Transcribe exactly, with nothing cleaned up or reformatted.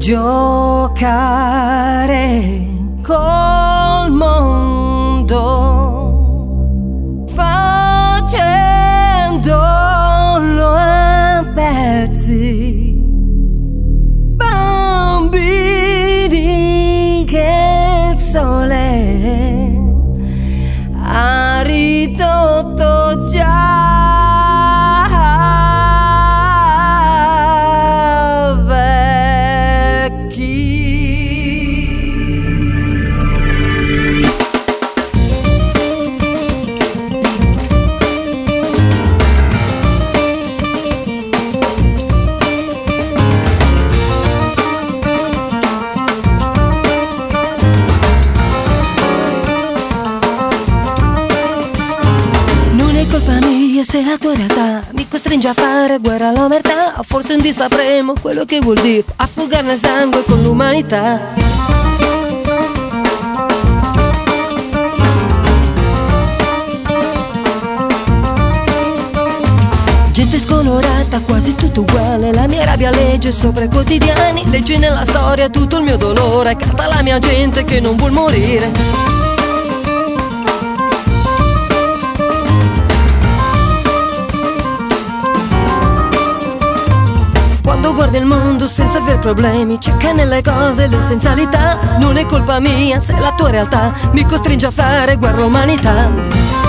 giocare col mondo, facendolo a pezzi, bambini che il sole ha ridotto già se la tua realtà mi costringe a fare guerra all'omertà. Forse un dì sapremo quello che vuol dire affogare nel sangue con l'umanità. Gente scolorata, quasi tutto uguale. La mia rabbia legge sopra i quotidiani, legge nella storia tutto il mio dolore. Canta la mia gente che non vuol morire. Quando guardi il mondo senza aver problemi, cerca nelle cose l'essenzialità. Non è colpa mia se la tua realtà mi costringe a fare guerra all'umanità.